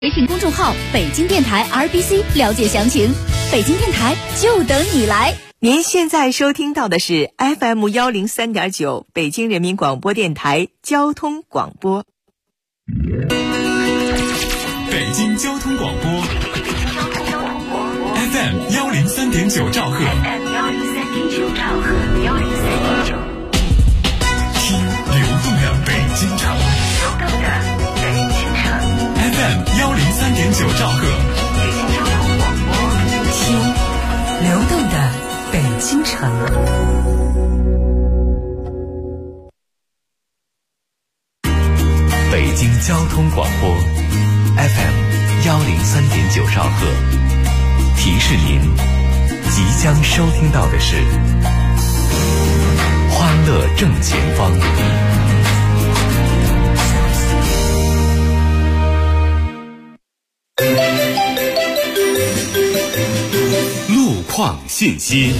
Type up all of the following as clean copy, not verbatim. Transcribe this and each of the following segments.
微信公众号北京电台 RBC 了解详情。北京电台就等你来。 您现在收听到的是 FM103.9 北京人民广播电台交通广播。 北京交通广播 FM103.9 兆赫，听流动的北京城。FM103.9 兆赫， 听流动的北京城。 北京交通广播 FM103.9 兆赫，提示您即将收听到的是欢乐正前方。路况信息。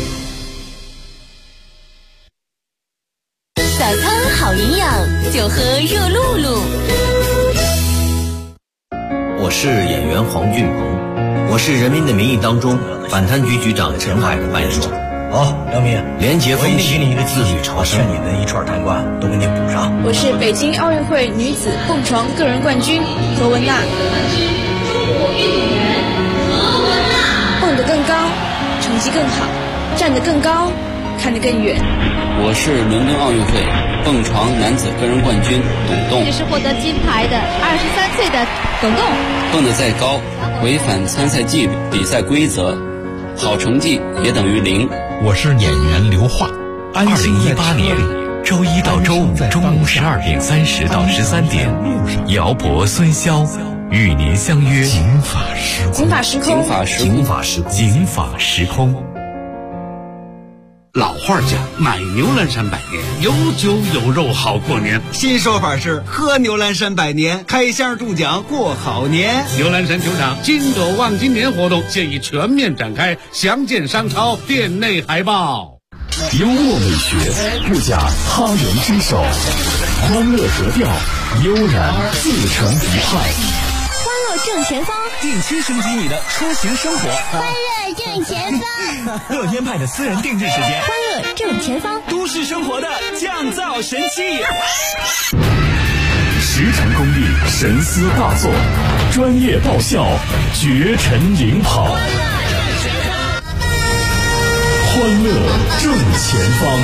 早餐好营养，就喝热露露。 我是演员黄俊鹏，我是《人民的名义》当中反贪局局长陈海的办事处。 好，梁明， 廉洁风气， 给你一个自律朝圣， 劝你的一串贪官都给你补上。 我是北京奥运会女子蹦床个人冠军何文娜。蹦得更高，成绩更好；站得更高，看得更远。 我是伦敦奥运会蹦床男子个人冠军董栋。 这是获得金牌的23岁的董栋。 蹦得再高，违反参赛纪律、比赛规则，好成绩也等于0。 我是演员刘化。2018年周一到周五中午12点30到13点，姚博、孙骁与您相约警法时空。 警法时空， 警法时空， 警法时空。 老话讲，买牛栏山百年，有酒有肉好过年。 新说法是喝牛栏山百年，开箱中奖过好年。 牛栏山球场金狗望金年活动现已全面展开，详见商超店内海报。 幽默美学不假他人之手，欢乐格调，悠然自成一派。 欢乐正前方， 定期升级你的出行生活。 欢乐正前方， 乐天派的私人定制时间。 欢乐正前方， 都市生活的降噪神器。 10成功力，神思大作，专业爆笑，绝尘领跑。欢乐正前方。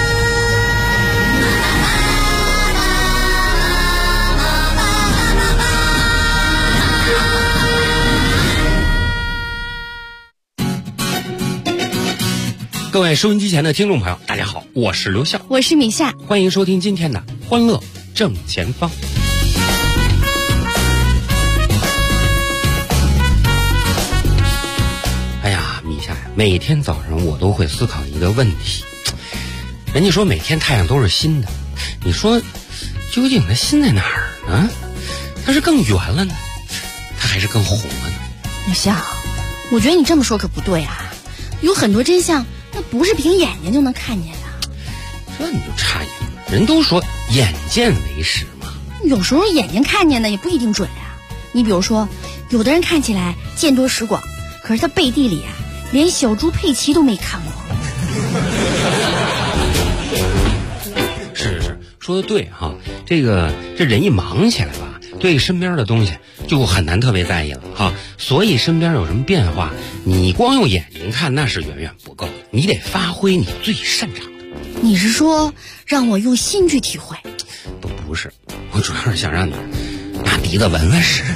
各位收音机前的听众朋友，大家好，我是刘笑， 我是米夏， 欢迎收听今天的欢乐正前方。哎呀，米夏呀，每天早上我都会思考一个问题。人家说每天太阳都是新的，你说究竟它新在哪儿呢？它是更圆了呢，它还是更红了呢？ 米夏，我觉得你这么说可不对啊，有很多真相那不是凭眼睛就能看见的。 这你就差远了，人都说眼见为实嘛。 有时候眼睛看见的也不一定准啊。你比如说，有的人看起来见多识广，可是他背地里啊，连小猪佩奇都没看过。 是，说的对哈。这人一忙起来吧，对身边的东西就很难特别在意了哈。所以身边有什么变化，你光用眼睛看那是远远不够的，你得发挥你最擅长的。 你是说让我用心去体会？ 不是，我主要是想让你拿鼻子闻闻屎。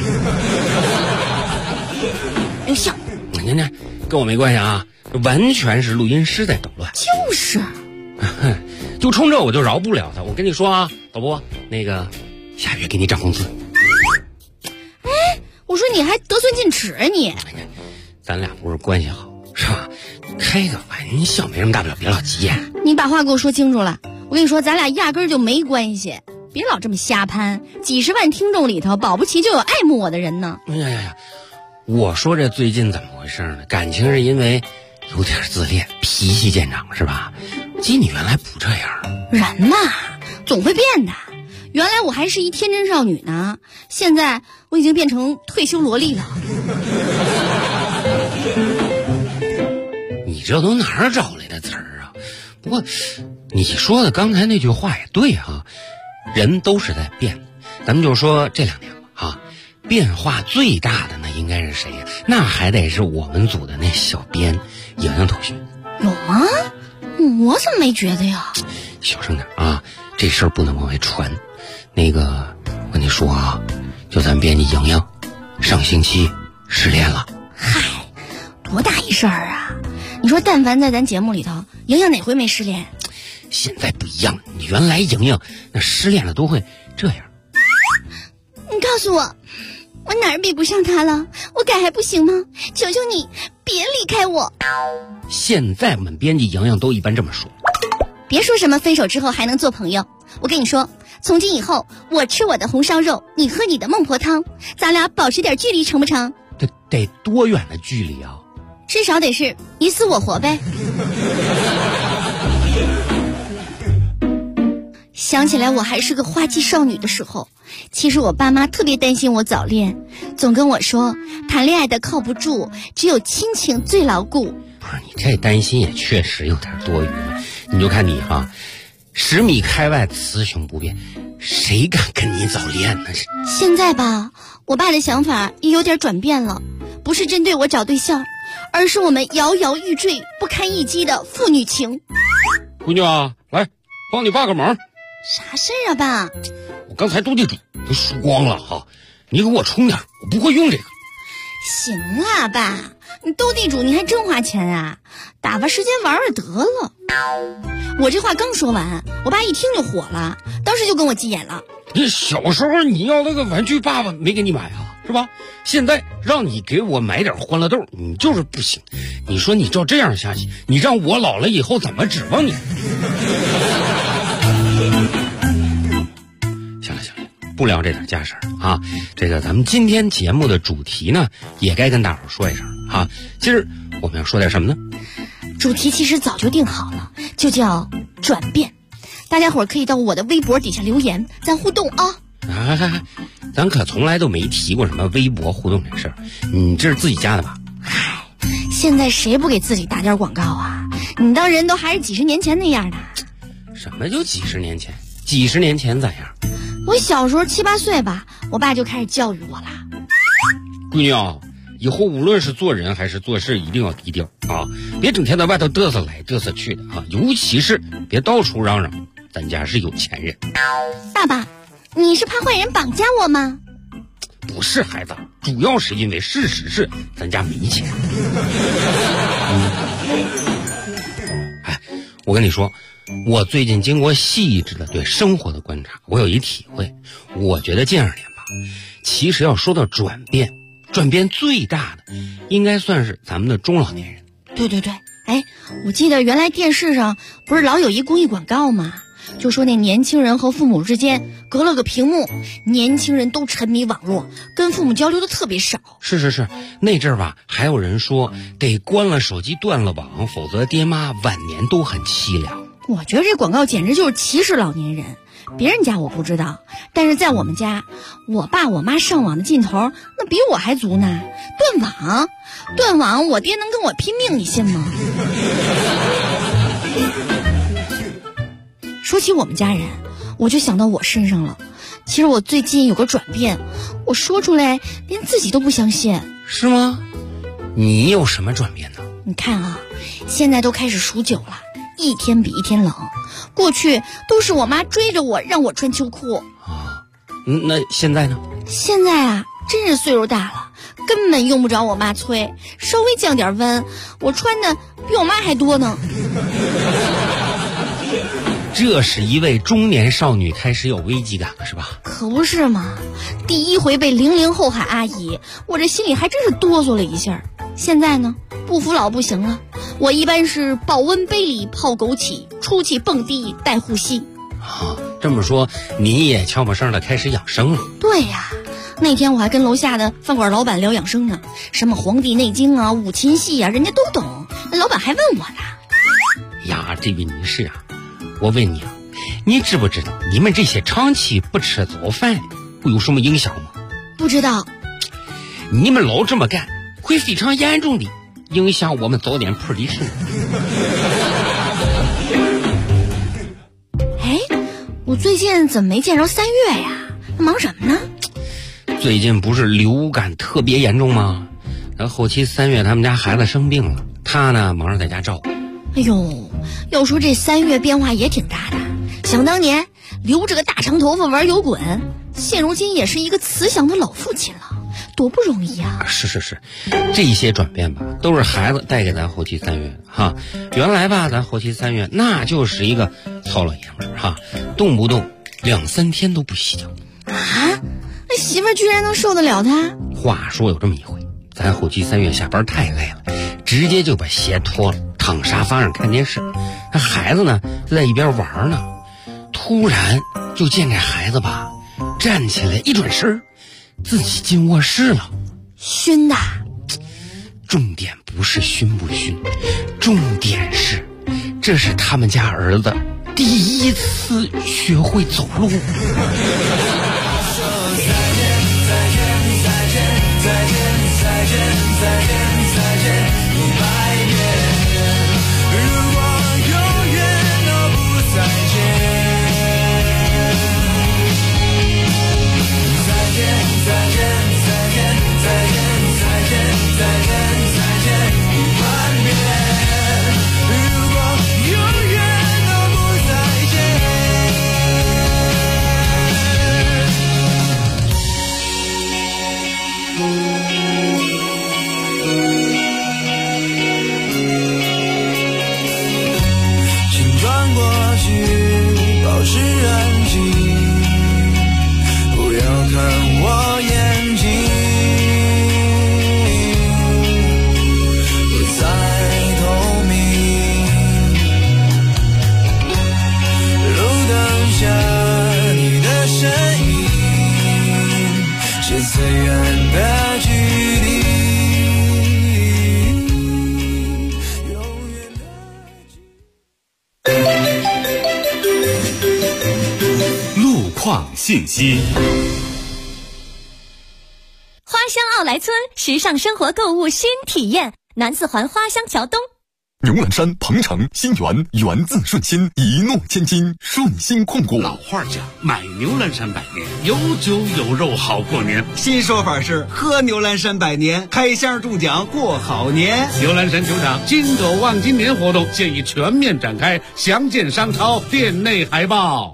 刘笑， 您跟我没关系啊，完全是录音师在捣乱。 就是， 就冲这我就饶不了他。我跟你说啊，导播，那个下月给你涨工资。 哎，我说你还得寸进尺啊你！ 咱俩不是关系好是吧？开个玩笑没什么大不了，别老急眼。 你把话给我说清楚了。我跟你说，咱俩压根儿就没关系，别老这么瞎攀。几十万听众里头，保不齐就有爱慕我的人呢。 哎呀，我说这最近怎么回事呢？感情是因为有点自恋，脾气见长是吧？记你原来不这样。 人嘛，总会变的。 原来我还是一天真少女呢，现在我已经变成退休萝莉了。 你这都哪儿找来的词儿啊？不过你说的刚才那句话也对啊，人都是在变。咱们就说这2年吧啊，变化最大的那应该是谁呀？那还得是我们组的那小编莹莹同学。 有吗？我怎么没觉得呀？ 小声点啊，这事儿不能往外传。那个，我跟你说啊，就咱编辑莹莹，上星期失恋了。 嗨，多大一事儿啊！你说，但凡在咱节目里头，莹莹哪回没失恋？ 现在不一样，你原来莹莹那失恋了都会这样。 你告诉我，我哪儿比不上他了？我改还不行吗？求求你，别离开我！ 现在我们编辑莹莹都一般这么说。 别说什么分手之后还能做朋友，我跟你说，从今以后，我吃我的红烧肉，你喝你的孟婆汤，咱俩保持点距离成不成？ 得多远的距离啊？ 至少得是你死我活呗。想起来我还是个花季少女的时候，其实我爸妈特别担心我早恋，总跟我说谈恋爱的靠不住，只有亲情最牢固。 不是，你这担心也确实有点多余了。你就看你啊，10米开外雌雄不变，谁敢跟你早恋呢？ 现在吧，我爸的想法也有点转变了，不是针对我找对象，而是我们摇摇欲坠不堪一击的父女情。 闺女啊，来帮你爸个忙。 啥事儿啊，爸？ 我刚才斗地主都输光了哈，你给我充点，我不会用这个。 行啊，爸，你斗地主你还真花钱啊？打发时间玩玩得了。我这话刚说完，我爸一听就火了，当时就跟我急眼了。 你小时候你要那个玩具爸爸没给你买啊，是吧？现在让你给我买点欢乐豆，你就是不行。你说你照这样下去，你让我老了以后怎么指望你？行了，不聊这点家事儿啊。这个咱们今天节目的主题呢，也该跟大伙说一声啊。今儿我们要说点什么呢？ 主题其实早就定好了，就叫转变。大家伙儿可以到我的微博底下留言，咱互动啊。 咱可从来都没提过什么微博互动这事儿，你这是自己加的吧？ 嗨，现在谁不给自己打点广告啊？你当人都还是几十年前那样的？ 什么就几十年前？几十年前咋样？ 我小时候7、8岁吧，我爸就开始教育我了。 闺女啊，以后无论是做人还是做事，一定要低调啊！别整天在外头嘚瑟来嘚瑟去的啊！尤其是别到处嚷嚷咱家是有钱人。 爸爸，你是怕坏人绑架我吗？ 不是孩子，主要是因为事实是咱家没钱。哎，我跟你说，我最近经过细致的对生活的观察，我有一体会。我觉得近2年吧，其实要说到转变最大的，应该算是咱们的中老年人。 对，哎，我记得原来电视上不是老有一公益广告吗？就说那年轻人和父母之间隔了个屏幕，年轻人都沉迷网络，跟父母交流的特别少。 是，那阵儿吧，还有人说得关了手机断了网，否则爹妈晚年都很凄凉。 我觉得这广告简直就是歧视老年人。别人家我不知道，但是在我们家，我爸我妈上网的劲头那比我还足呢。断网，我爹能跟我拼命，你信吗？说起我们家人，我就想到我身上了。其实我最近有个转变，我说出来连自己都不相信。 是吗？你有什么转变呢？ 你看啊，现在都开始数9了，一天比一天冷。过去都是我妈追着我让我穿秋裤啊，那现在呢？ 现在啊，真是岁数大了，根本用不着我妈催，稍微降点温，我穿的比我妈还多呢。 这是一位中年少女开始有危机感了，是吧？ 可不是嘛，第一回被00后喊阿姨，我这心里还真是哆嗦了一下。现在呢，不服老不行了，我一般是保温杯里泡枸杞，出气蹦迪带护膝。 啊，这么说你也悄没声的开始养生了？ 对呀，那天我还跟楼下的饭馆老板聊养生呢，什么《黄帝内经》啊、五禽戏啊，人家都懂。那老板还问我呢， 呀，这位女士啊，我问你啊， 你知不知道你们这些长期不吃早饭会有什么影响吗？ 不知道。 你们老这么干会非常严重的影响我们早点铺的事。 哎，我最近怎么没见着3月呀？忙什么呢？ 最近不是流感特别严重吗？然后后期3月他们家孩子生病了，他呢忙着在家照顾。 哎呦，要说这3月变化也挺大的。想当年留着个大长头发玩摇滚，现如今也是一个慈祥的老父亲了，多不容易啊！ 是，这些转变吧，都是孩子带给咱后期3月哈。原来吧，咱后期3月那就是一个糙老爷们儿哈，动不动2、3天都不洗脚啊！那媳妇儿居然能受得了他？ 话说有这么一回，咱后期3月下班太累了，直接就把鞋脱了，躺沙发上看电视。那孩子呢就在一边玩呢，突然就见这孩子吧站起来一转身，自己进卧室了。 熏的？ 重点不是熏不熏，重点是这是他们家儿子第一次学会走路。 信息。 花乡奥莱村时尚生活购物新体验，南四环花乡桥东。 牛栏山鹏城新源，源自顺心，一诺千金，顺心控股。 老话讲，买牛栏山百年，有酒有肉好过年。 新说法是喝牛栏山百年，开箱中奖过好年。 牛栏山球场金斗望今年活动现已全面展开，详见商超店内海报。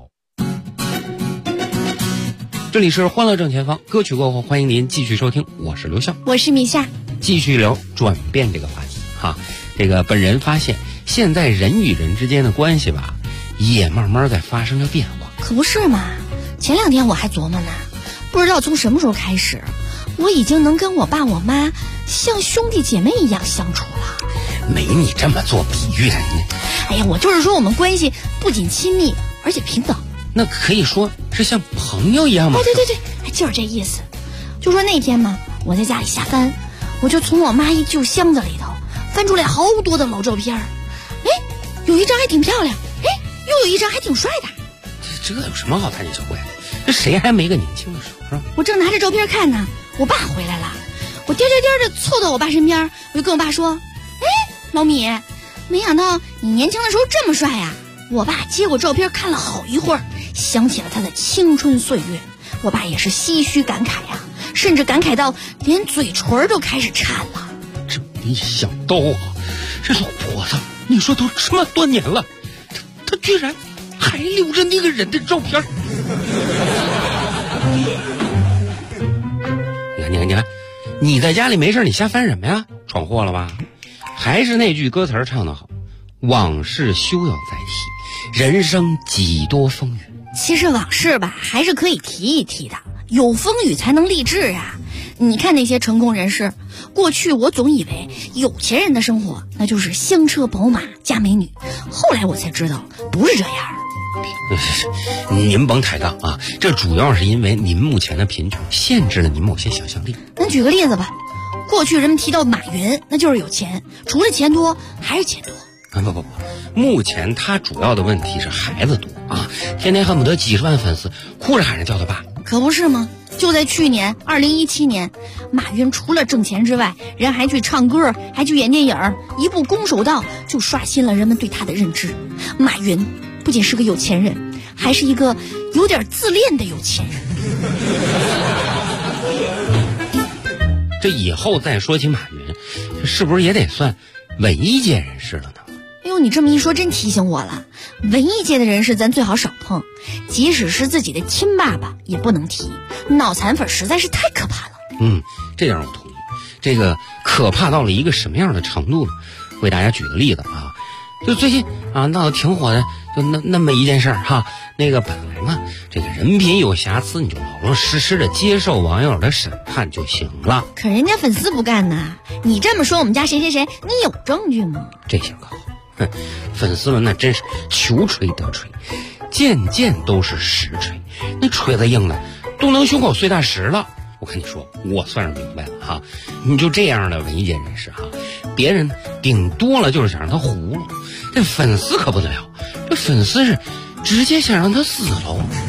这里是欢乐正前方，歌曲过后欢迎您继续收听，我是刘笑， 我是米夏， 继续聊转变这个话题哈。这个本人发现现在人与人之间的关系吧也慢慢在发生着变化。 可不是嘛，前2天我还琢磨呢，不知道从什么时候开始我已经能跟我爸我妈像兄弟姐妹一样相处了。 没你这么做比喻的。 哎呀，我就是说我们关系不仅亲密而且平等。 那可以说是像朋友一样吗？ 对，就是这意思。就说那天嘛，我在家里瞎翻，我就从我妈一旧箱子里头翻出来好多的老照片。哎，有一张还挺漂亮，哎，又有一张还挺帅的。 这有什么好谈的小怪？这谁还没个年轻的时候是吧？ 我正拿着照片看呢，我爸回来了，我颠的凑到我爸身边，我就跟我爸说：“哎，老米，没想到你年轻的时候这么帅呀！”我爸接过照片看了好一会儿，想起了他的青春岁月，我爸也是唏嘘感慨呀，甚至感慨到连嘴唇都开始颤了。 真没想到啊，这老婆子，你说都这么多年了，他居然还留着那个人的照片。你看，你在家里没事你瞎翻什么呀？闯祸了吧？还是那句歌词唱得好，往事休要再提，人生几多风雨。 其实往事吧还是可以提一提的，有风雨才能励志啊。你看那些成功人士，过去我总以为有钱人的生活那就是香车宝马加美女，后来我才知道不是这样。 您甭抬杠啊，这主要是因为您目前的贫穷限制了您某些想象力。 咱举个例子吧，过去人们提到马云那就是有钱，除了钱多还是钱多。 不， 目前他主要的问题是孩子多啊，天天恨不得几十万粉丝，哭着喊着叫他爸。 可不是吗？就在去年2017年，马云除了挣钱之外，人还去唱歌，还去演电影，一部《攻守道》就刷新了人们对他的认知。马云不仅是个有钱人，还是一个有点自恋的有钱人。 这以后再说起马云，这是不是也得算文艺界人士了呢？ 哎呦，你这么一说真提醒我了，文艺界的人士咱最好少碰，即使是自己的亲爸爸也不能提，脑残粉实在是太可怕了。 这点我同意。这个可怕到了一个什么样的程度呢？为大家举个例子啊，就最近啊闹得挺火的，就那么一件事哈，那个本来嘛，这个人品有瑕疵，你就老老实实的接受网友的审判就行了。 可人家粉丝不干呐，你这么说我们家谁谁谁，你有证据吗？ 这下可好，粉丝们那真是求锤得锤，件件都是实锤，那锤子硬了都能胸口碎大石了。我跟你说，我算是明白了哈，你就这样的文艺界人士哈，别人顶多了就是想让他糊了，这粉丝可不得了，这粉丝是直接想让他死了。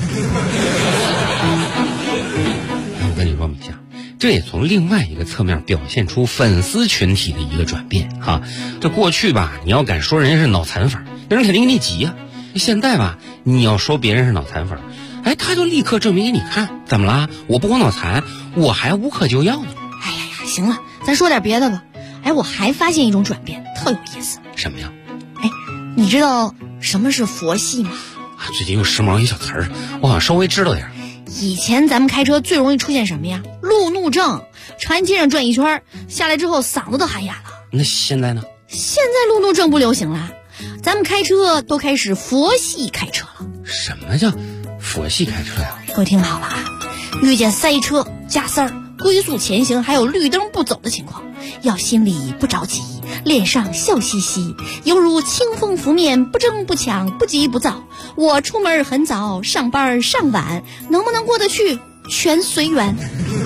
我跟你说，米夏，这也从另外一个侧面表现出粉丝群体的一个转变哈。这过去吧，你要敢说人家是脑残粉，人肯定给你急呀。现在吧，你要说别人是脑残粉，他就立刻证明给你看，怎么啦？我不光脑残，我还无可救药呢。 哎呀呀，行了，咱说点别的吧。我还发现一种转变，特有意思。 什么呀？ 你知道什么是佛系吗？ 最近又时髦一小词儿，我好像稍微知道点。 以前咱们开车最容易出现什么呀？路怒症，长街上转一圈，下来之后嗓子都喊哑了。 那现在呢？ 现在路怒症不流行了，咱们开车都开始佛系开车了。 什么叫佛系开车呀？ 给我听好了啊！遇见塞车、加塞儿、龟速前行，还有绿灯不走的情况，要心里不着急，脸上笑嘻嘻，犹如清风拂面，不争不抢，不急不躁。我出门很早，上班上晚，能不能过得去，全随缘。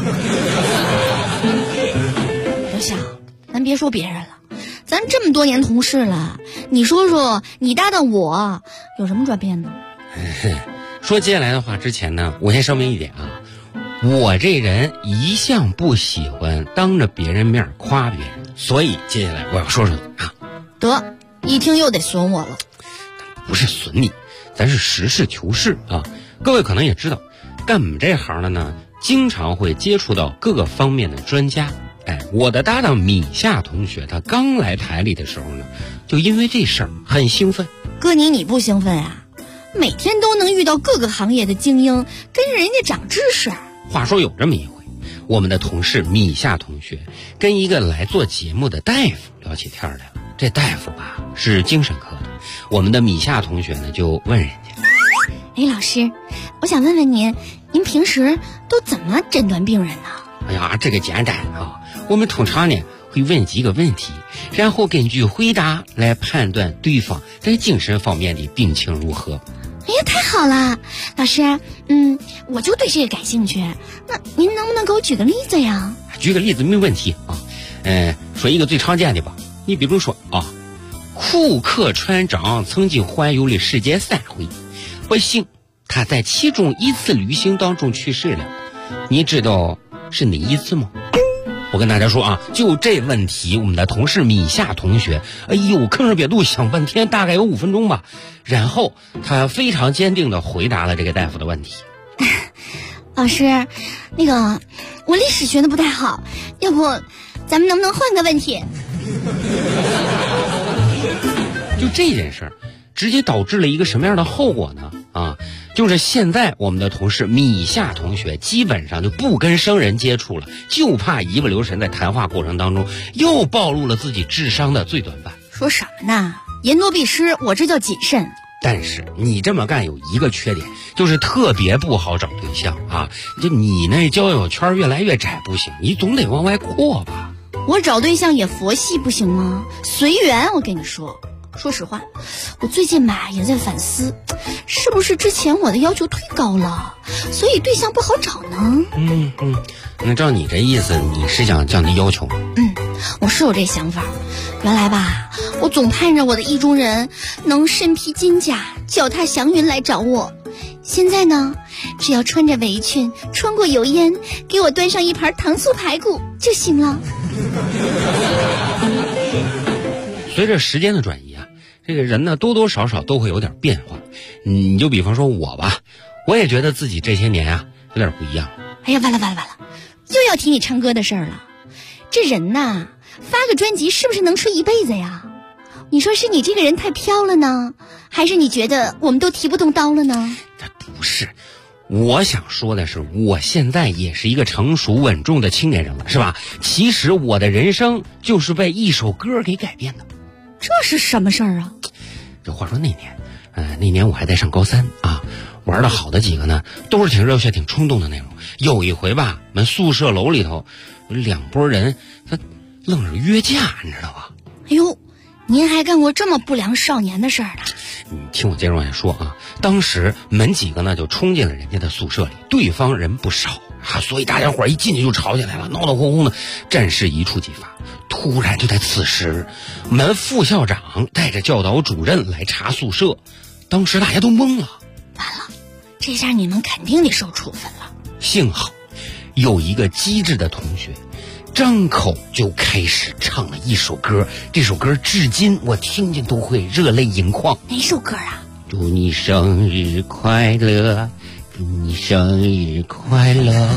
刘翔，咱别说别人了，咱这么多年同事了，你说说你搭档我有什么转变呢？ 说接下来的话之前呢，我先声明一点啊，我这人一向不喜欢当着别人面夸别人，所以接下来我要说说啊。 得，一听又得损我了。 不是损你，咱是实事求是啊。各位可能也知道，干我们这行的呢，经常会接触到各个方面的专家。我的搭档米夏同学，他刚来台里的时候呢，就因为这事儿很兴奋。 哥你不兴奋啊？每天都能遇到各个行业的精英，跟人家长知识。 话说有这么一回，我们的同事米夏同学跟一个来做节目的大夫聊起天来了。这大夫吧是精神科的，我们的米夏同学呢就问人家： 老师，我想问问您平时都怎么诊断病人呢？ 哎呀，这个简单啊，我们通常呢会问几个问题，然后根据回答来判断对方在精神方面的病情如何。 哎呀，太好了，老师，我就对这个感兴趣。那您能不能给我举个例子呀？ 举个例子没问题啊。说一个最常见的吧，你比如说啊，库克船长曾经环游了世界3回，不幸他在其中一次旅行当中去世了。你知道是哪一次吗？我跟大家说啊，就这问题，我们的同事米夏同学，吭哧瘪肚想半天，大概有5分钟吧。然后他非常坚定地回答了这个大夫的问题。 老师，我历史学的不太好，要不咱们能不能换个问题？ 就这件事儿，直接导致了一个什么样的后果呢？就是现在我们的同事米夏同学基本上就不跟生人接触了，就怕一不留神在谈话过程当中又暴露了自己智商的最短板。 说什么呢？言多必失，我这叫谨慎。 但是你这么干有一个缺点，就是特别不好找对象啊！就你那交友圈越来越窄不行，你总得往外扩吧。 我找对象也佛系不行吗？随缘，我跟你说。说实话，我最近吧也在反思， 是不是之前我的要求忒高了，所以对象不好找呢？ 那照你这意思，你是想降低要求吗？ 我是有这想法。原来吧，我总盼着我的意中人能身披金甲，脚踏祥云来找我。现在呢，只要穿着围裙，穿过油烟，给我端上一盘糖醋排骨就行了。 随着时间的转移啊，这个人呢多多少少都会有点变化。你就比方说我吧，我也觉得自己这些年啊有点不一样。 哎呀，完了，又要提你唱歌的事儿了。这人呐，发个专辑是不是能吃一辈子呀？你说是你这个人太飘了呢，还是你觉得我们都提不动刀了呢？ 不是，我想说的是，我现在也是一个成熟稳重的青年人了，是吧？其实我的人生就是被一首歌给改变的。 这是什么事儿啊？ 这话说那年我还在上高3啊，玩的好的几个呢，都是挺热血挺冲动的那种。有一回吧，我们宿舍楼里头有2拨人，他愣是约架，你知道吧？ 哎呦，您还干过这么不良少年的事儿呢？ 你听我接着往下说啊。当时我们几个呢就冲进了人家的宿舍里，对方人不少啊，所以大家伙一进去就吵起来了，闹闹哄哄的，战事一触即发。突然就在此时，我们副校长带着教导主任来查宿舍，当时大家都懵了。 完了，这下你们肯定得受处分了。 幸好有一个机智的同学张口就开始唱了一首歌，这首歌至今我听见都会热泪盈眶。 哪首歌啊？ 祝你生日快乐，祝你生日快乐。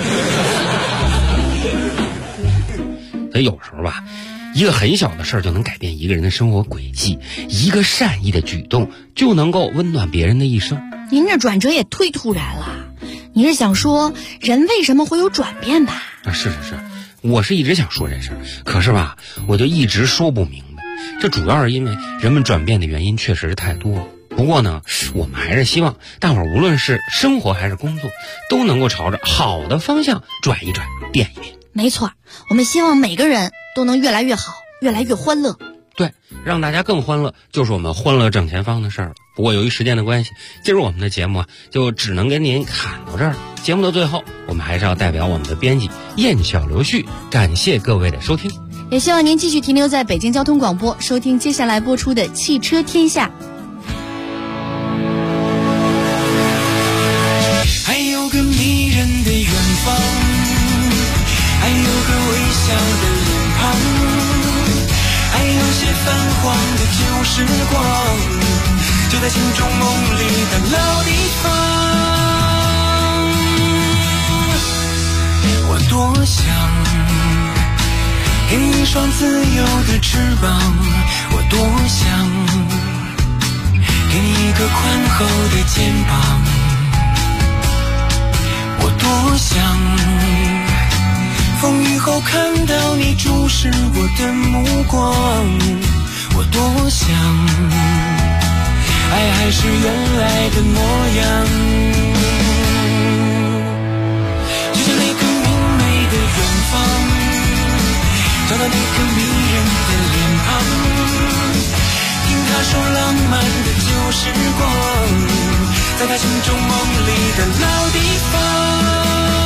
所以有时候吧，一个很小的事儿就能改变一个人的生活轨迹，一个善意的举动就能够温暖别人的一生。 您这转折也忒突然了，你是想说人为什么会有转变吧？ 是，我是一直想说这事儿，可是吧，我就一直说不明白。这主要是因为人们转变的原因确实是太多了。不过呢，我们还是希望大伙儿无论是生活还是工作，都能够朝着好的方向转一转，变一变。 没错，我们希望每个人都能越来越好，越来越欢乐。 对，让大家更欢乐，就是我们欢乐正前方的事儿了。不过由于时间的关系，今儿我们的节目啊，就只能跟您侃到这儿。节目的最后，我们还是要代表我们的编辑燕小刘旭，感谢各位的收听， 也希望您继续停留在北京交通广播，收听接下来播出的《汽车天下》。 还有个迷人的远方，还有个微笑的脸庞，还有些泛黄的旧时光，就在心中梦里的老地方。我多想给你一双自由的翅膀，我多想给你一个宽厚的肩膀，我多想风雨后看到你注视我的目光，我多想爱还是原来的模样，就像那个明媚的远方，找到那个迷人的脸庞，听他说浪漫的旧时光，在他心中梦里的老地方。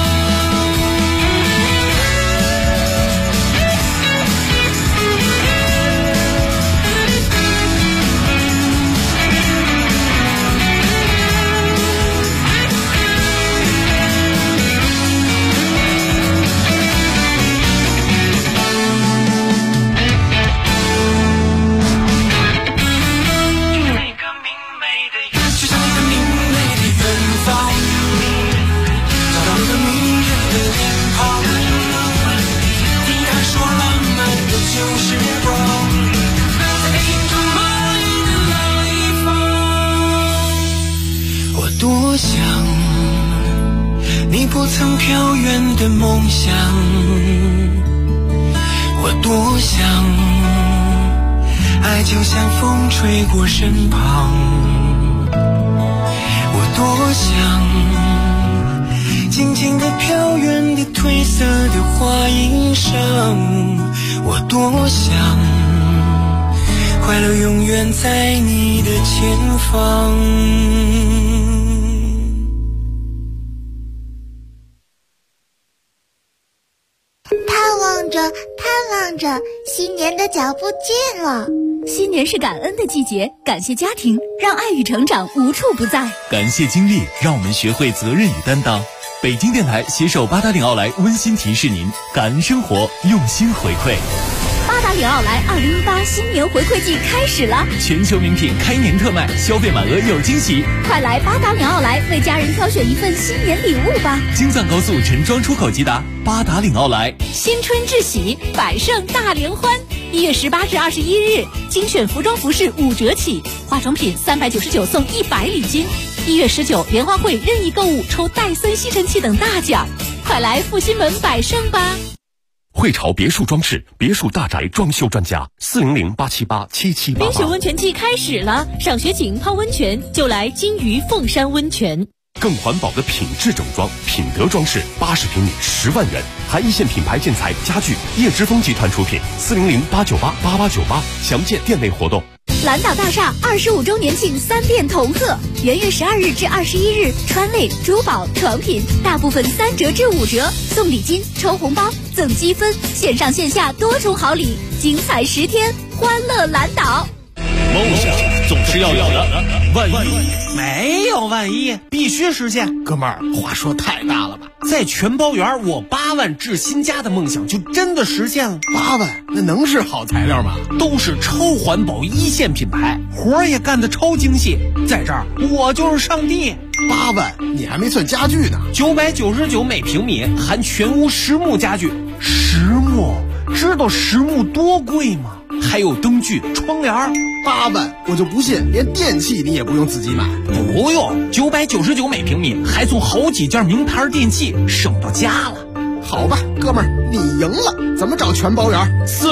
多想你不曾飘远的梦想，我多想爱就像风吹过身旁，我多想静静地飘远的褪色的花衣裳，我多想快乐永远在你的前方。 盼望着，新年的脚步近了。 新年是感恩的季节，感谢家庭，让爱与成长无处不在； 感谢经历，让我们学会责任与担当。北京电台携手八达岭奥莱温馨提示您：感恩生活，用心回馈。 八达岭奥莱2018新年回馈季开始了， 全球名品开年特卖，消费满额有惊喜。 快来八达岭奥莱为家人挑选一份新年礼物吧！ 京藏高速陈庄出口即达，八达岭奥莱。 新春至喜，百盛大联欢！1月18至21日，精选服装服饰5折起，化妆品399送100礼金。1月19，联欢会任意购物抽戴森吸尘器等大奖，快来复兴门百盛吧！ 汇潮别墅装饰，别墅大宅装修专家，400-878-7788。 冰雪温泉季开始了，赏雪景泡温泉就来金鱼凤山温泉。 更环保的品质整装，品德装饰，80平米10万元，含一线品牌建材家具，叶之峰集团出品，400-898-8898，详见店内活动。 蓝岛大厦25周年庆3店同贺，元月12日至21日，川味、珠宝、床品大部分3折至5折，送礼金、抽红包、赠积分，线上线下多重好礼，精彩10天，欢乐蓝岛。 梦想总是要有的，万一没有万一，必须实现。哥们儿，话说太大了吧？在全包园，我8万置新家的梦想就真的实现了。 8万，那能是好材料吗？ 都是超环保一线品牌，活儿也干得超精细。在这儿，我就是上帝。 8万，你还没算家具呢。 999每平米，含全屋实木家具。实木，知道实木多贵吗？还有灯具、窗帘。 8万，我就不信连电器你也不用自己买。 不用，999每平米，还送好几件名牌电器，省到家了。 好吧，哥们儿，你赢了。怎么找全包园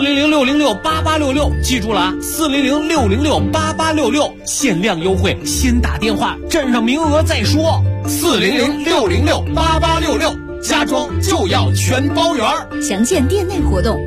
？400-606-8866，记住了啊，400-606-8866，限量优惠，先打电话，占上名额再说。400-606-8866，家装就要全包园。 详见店内活动。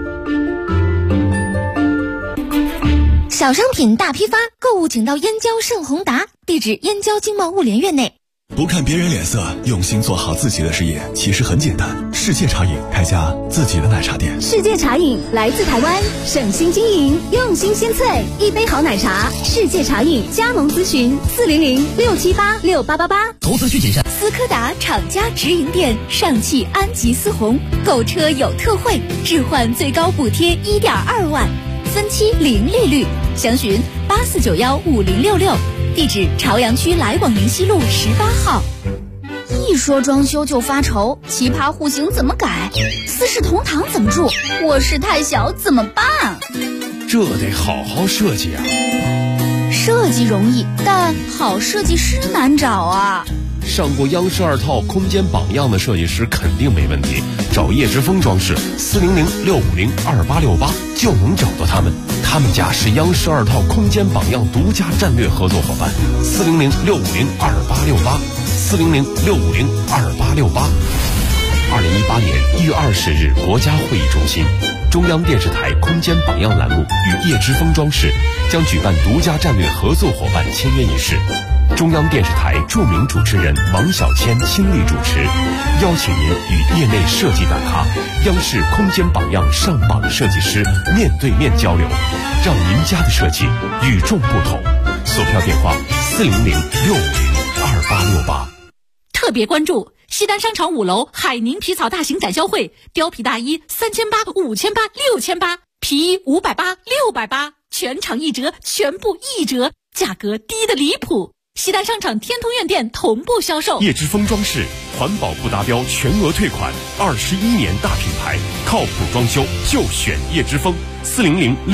小商品大批发，购物请到燕郊盛宏达，地址燕郊经贸物联院内。 不看别人脸色，用心做好自己的事业，其实很简单。世界茶饮开家自己的奶茶店。 世界茶饮来自台湾，省心经营，用心鲜萃，一杯好奶茶。世界茶饮加盟咨询400-678-6888。 投资需谨慎。 斯柯达厂家直营店，上汽安吉思宏，购车有特惠，置换最高补贴1.2万，分期零利率，详询84915066，地址朝阳区来广宁西路18号。 一说装修就发愁，奇葩户型怎么改？四世同堂怎么住？卧室太小怎么办？ 这得好好设计啊！ 设计容易，但好设计师难找啊。 上过央视2套空间榜样的设计师肯定没问题，找叶之峰装饰，400-650-2868就能找到他们。他们家是央视2套空间榜样独家战略合作伙伴，400-650-2868，400-650-2868。2018年1月20日，国家会议中心，中央电视台空间榜样栏目与叶之峰装饰将举办独家战略合作伙伴签约仪式。中央电视台著名主持人王小谦亲力主持，邀请您与业内设计大咖、央视空间榜样上榜设计师面对面交流，让您家的设计与众不同。索票电话400-650-2868。 特别关注西单商场5楼海宁皮草大型展销会，貂皮大衣3800、5800、6800，皮衣580、680，全场1折，全部1折，价格低得离谱。西单商场天通苑店同步销售。 叶之峰装饰，环保不达标全额退款，21年大品牌，靠谱装修就选叶之峰，400